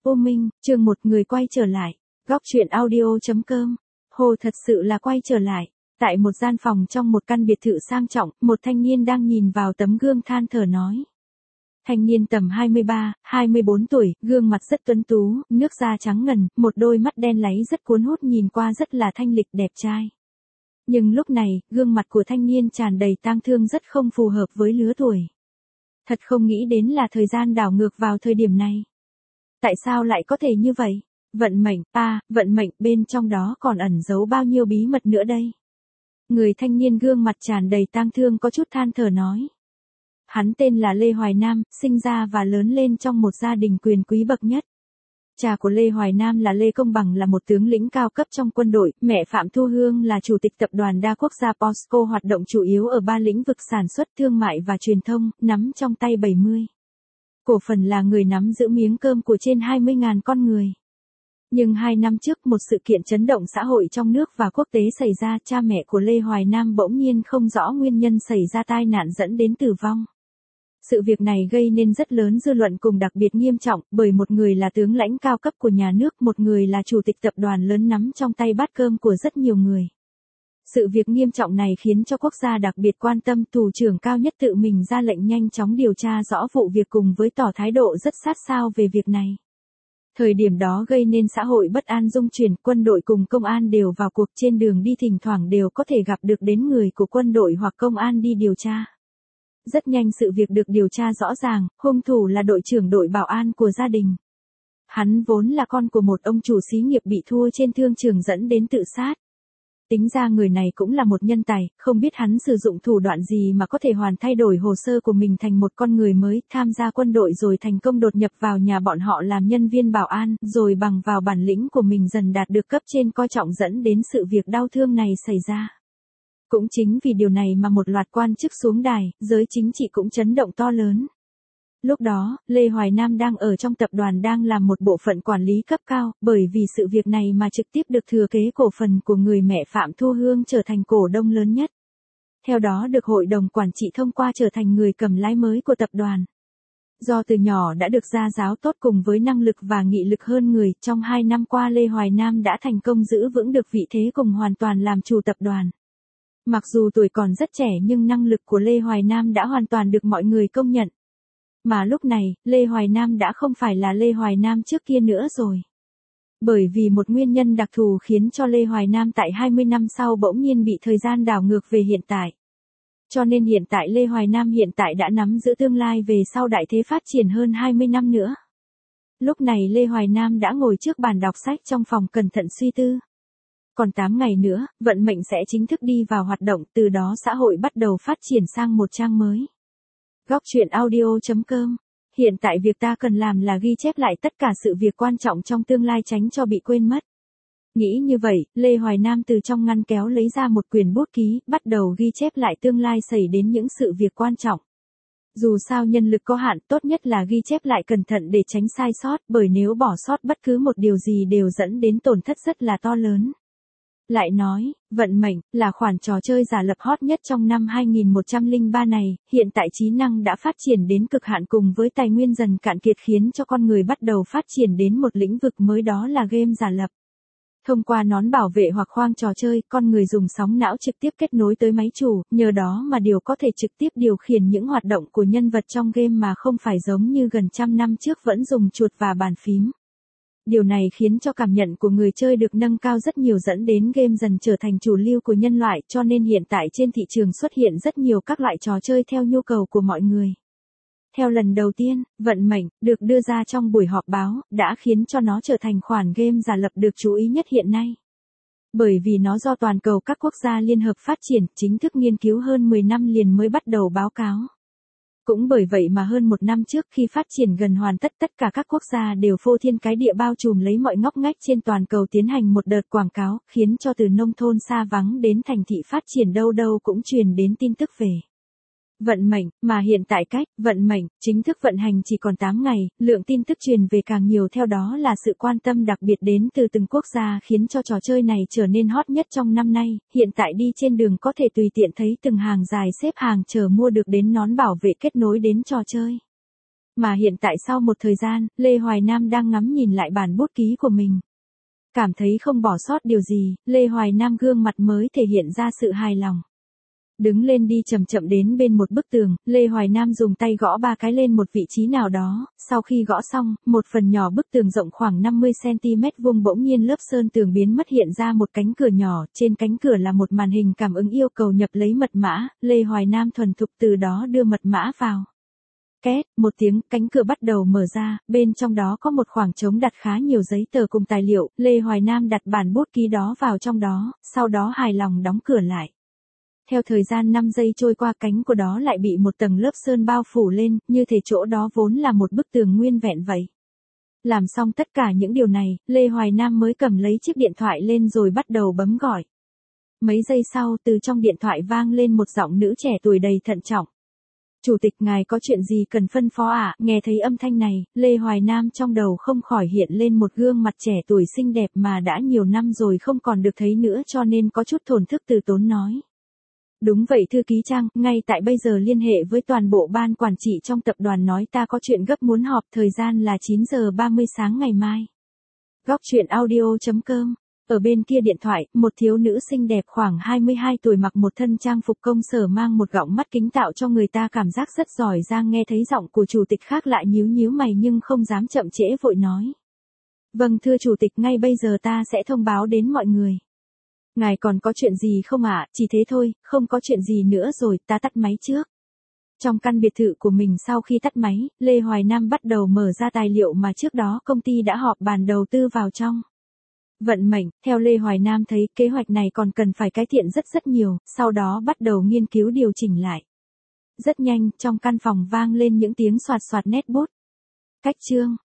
Ô Minh, chương 1 người quay trở lại. Góc truyện audio.com. Hồ thật sự là quay trở lại. Tại một gian phòng trong một căn biệt thự sang trọng, một thanh niên đang nhìn vào tấm gương than thở nói. Thanh niên tầm 23, 24 tuổi, gương mặt rất tuấn tú, nước da trắng ngần, một đôi mắt đen láy rất cuốn hút nhìn qua rất là thanh lịch đẹp trai. Nhưng lúc này, gương mặt của thanh niên tràn đầy tang thương rất không phù hợp với lứa tuổi. Thật không nghĩ đến là thời gian đảo ngược vào thời điểm này. Tại sao lại có thể như vậy? Vận mệnh, vận mệnh bên trong đó còn ẩn giấu bao nhiêu bí mật nữa đây? Người thanh niên gương mặt tràn đầy tang thương có chút than thở nói. Hắn tên là Lê Hoài Nam, sinh ra và lớn lên trong một gia đình quyền quý bậc nhất. Cha của Lê Hoài Nam là Lê Công Bằng là một tướng lĩnh cao cấp trong quân đội, mẹ Phạm Thu Hương là chủ tịch tập đoàn đa quốc gia POSCO hoạt động chủ yếu ở 3 lĩnh vực sản xuất, thương mại và truyền thông, nắm trong tay 70. Cổ phần là người nắm giữ miếng cơm của trên 20.000 con người. Nhưng 2 năm trước một sự kiện chấn động xã hội trong nước và quốc tế xảy ra, cha mẹ của Lê Hoài Nam bỗng nhiên không rõ nguyên nhân xảy ra tai nạn dẫn đến tử vong. Sự việc này gây nên rất lớn dư luận cùng đặc biệt nghiêm trọng, bởi một người là tướng lãnh cao cấp của nhà nước, một người là chủ tịch tập đoàn lớn nắm trong tay bát cơm của rất nhiều người. Sự việc nghiêm trọng này khiến cho quốc gia đặc biệt quan tâm, thủ trưởng cao nhất tự mình ra lệnh nhanh chóng điều tra rõ vụ việc cùng với tỏ thái độ rất sát sao về việc này. Thời điểm đó gây nên xã hội bất an rung chuyển, quân đội cùng công an đều vào cuộc, trên đường đi thỉnh thoảng đều có thể gặp được đến người của quân đội hoặc công an đi điều tra. Rất nhanh sự việc được điều tra rõ ràng, hung thủ là đội trưởng đội bảo an của gia đình. Hắn vốn là con của một ông chủ xí nghiệp bị thua trên thương trường dẫn đến tự sát. Tính ra người này cũng là một nhân tài, không biết hắn sử dụng thủ đoạn gì mà có thể hoàn thay đổi hồ sơ của mình thành một con người mới, tham gia quân đội rồi thành công đột nhập vào nhà bọn họ làm nhân viên bảo an, rồi bằng vào bản lĩnh của mình dần đạt được cấp trên coi trọng dẫn đến sự việc đau thương này xảy ra. Cũng chính vì điều này mà một loạt quan chức xuống đài, giới chính trị cũng chấn động to lớn. Lúc đó, Lê Hoài Nam đang ở trong tập đoàn đang làm một bộ phận quản lý cấp cao, bởi vì sự việc này mà trực tiếp được thừa kế cổ phần của người mẹ Phạm Thu Hương trở thành cổ đông lớn nhất. Theo đó được hội đồng quản trị thông qua trở thành người cầm lái mới của tập đoàn. Do từ nhỏ đã được gia giáo tốt cùng với năng lực và nghị lực hơn người, trong 2 năm qua Lê Hoài Nam đã thành công giữ vững được vị thế cùng hoàn toàn làm chủ tập đoàn. Mặc dù tuổi còn rất trẻ nhưng năng lực của Lê Hoài Nam đã hoàn toàn được mọi người công nhận. Mà lúc này, Lê Hoài Nam đã không phải là Lê Hoài Nam trước kia nữa rồi. Bởi vì một nguyên nhân đặc thù khiến cho Lê Hoài Nam tại 20 năm sau bỗng nhiên bị thời gian đảo ngược về hiện tại. Cho nên hiện tại Lê Hoài Nam hiện tại đã nắm giữ tương lai về sau đại thế phát triển hơn 20 năm nữa. Lúc này Lê Hoài Nam đã ngồi trước bàn đọc sách trong phòng cẩn thận suy tư. Còn 8 ngày nữa, vận mệnh sẽ chính thức đi vào hoạt động, từ đó xã hội bắt đầu phát triển sang một trang mới. Góc truyện audio.com. Hiện tại việc ta cần làm là ghi chép lại tất cả sự việc quan trọng trong tương lai tránh cho bị quên mất. Nghĩ như vậy, Lê Hoài Nam từ trong ngăn kéo lấy ra một quyển bút ký, bắt đầu ghi chép lại tương lai xảy đến những sự việc quan trọng. Dù sao nhân lực có hạn, tốt nhất là ghi chép lại cẩn thận để tránh sai sót, bởi nếu bỏ sót bất cứ một điều gì đều dẫn đến tổn thất rất là to lớn. Lại nói, vận mệnh, là khoản trò chơi giả lập hot nhất trong năm 2103 này, hiện tại trí năng đã phát triển đến cực hạn cùng với tài nguyên dần cạn kiệt khiến cho con người bắt đầu phát triển đến một lĩnh vực mới, đó là game giả lập. Thông qua nón bảo vệ hoặc khoang trò chơi, con người dùng sóng não trực tiếp kết nối tới máy chủ, nhờ đó mà điều có thể trực tiếp điều khiển những hoạt động của nhân vật trong game mà không phải giống như gần trăm năm trước vẫn dùng chuột và bàn phím. Điều này khiến cho cảm nhận của người chơi được nâng cao rất nhiều dẫn đến game dần trở thành chủ lưu của nhân loại, cho nên hiện tại trên thị trường xuất hiện rất nhiều các loại trò chơi theo nhu cầu của mọi người. Theo lần đầu tiên, vận mệnh, được đưa ra trong buổi họp báo, đã khiến cho nó trở thành khoản game giả lập được chú ý nhất hiện nay. Bởi vì nó do toàn cầu các quốc gia liên hợp phát triển, chính thức nghiên cứu hơn 10 năm liền mới bắt đầu báo cáo. Cũng bởi vậy mà hơn 1 năm trước khi phát triển gần hoàn tất, tất cả các quốc gia đều phô thiên cái địa bao trùm lấy mọi ngóc ngách trên toàn cầu tiến hành một đợt quảng cáo, khiến cho từ nông thôn xa vắng đến thành thị phát triển đâu đâu cũng truyền đến tin tức về vận mệnh, mà hiện tại cách vận mệnh chính thức vận hành chỉ còn 8 ngày, lượng tin tức truyền về càng nhiều, theo đó là sự quan tâm đặc biệt đến từ từng quốc gia khiến cho trò chơi này trở nên hot nhất trong năm nay. Hiện tại đi trên đường có thể tùy tiện thấy từng hàng dài xếp hàng chờ mua được đến nón bảo vệ kết nối đến trò chơi. Mà hiện tại sau một thời gian, Lê Hoài Nam đang ngắm nhìn lại bản bút ký của mình. Cảm thấy không bỏ sót điều gì, Lê Hoài Nam gương mặt mới thể hiện ra sự hài lòng. Đứng lên đi chậm chậm đến bên một bức tường, Lê Hoài Nam dùng tay gõ 3 cái lên một vị trí nào đó, sau khi gõ xong, một phần nhỏ bức tường rộng khoảng 50cm vuông bỗng nhiên lớp sơn tường biến mất hiện ra một cánh cửa nhỏ, trên cánh cửa là một màn hình cảm ứng yêu cầu nhập lấy mật mã, Lê Hoài Nam thuần thục từ đó đưa mật mã vào. Két, một tiếng, cánh cửa bắt đầu mở ra, bên trong đó có một khoảng trống đặt khá nhiều giấy tờ cùng tài liệu, Lê Hoài Nam đặt bản bút ký đó vào trong đó, sau đó hài lòng đóng cửa lại. Theo thời gian 5 giây trôi qua cánh của đó lại bị một tầng lớp sơn bao phủ lên, như thể chỗ đó vốn là một bức tường nguyên vẹn vậy. Làm xong tất cả những điều này, Lê Hoài Nam mới cầm lấy chiếc điện thoại lên rồi bắt đầu bấm gọi. Mấy giây sau từ trong điện thoại vang lên một giọng nữ trẻ tuổi đầy thận trọng. Chủ tịch ngài có chuyện gì cần phân phó ạ? Nghe thấy âm thanh này, Lê Hoài Nam trong đầu không khỏi hiện lên một gương mặt trẻ tuổi xinh đẹp mà đã nhiều năm rồi không còn được thấy nữa cho nên có chút thổn thức từ tốn nói. Đúng vậy thư ký Trang, ngay tại bây giờ liên hệ với toàn bộ ban quản trị trong tập đoàn nói ta có chuyện gấp muốn họp, thời gian là 9 giờ 30 sáng ngày mai. Góc truyện audio.com. Ở bên kia điện thoại, một thiếu nữ xinh đẹp khoảng 22 tuổi mặc một thân trang phục công sở mang một gọng mắt kính tạo cho người ta cảm giác rất giỏi giang, nghe thấy giọng của chủ tịch khác lại nhíu nhíu mày nhưng không dám chậm trễ vội nói. Vâng thưa chủ tịch, ngay bây giờ ta sẽ thông báo đến mọi người. Ngài còn có chuyện gì không ạ? Chỉ thế thôi, không có chuyện gì nữa rồi, ta tắt máy trước. Trong căn biệt thự của mình sau khi tắt máy, Lê Hoài Nam bắt đầu mở ra tài liệu mà trước đó công ty đã họp bàn đầu tư vào trong. Vận mệnh, theo Lê Hoài Nam thấy kế hoạch này còn cần phải cải thiện rất nhiều, sau đó bắt đầu nghiên cứu điều chỉnh lại. Rất nhanh, trong căn phòng vang lên những tiếng soạt soạt nét bút. Cách chương.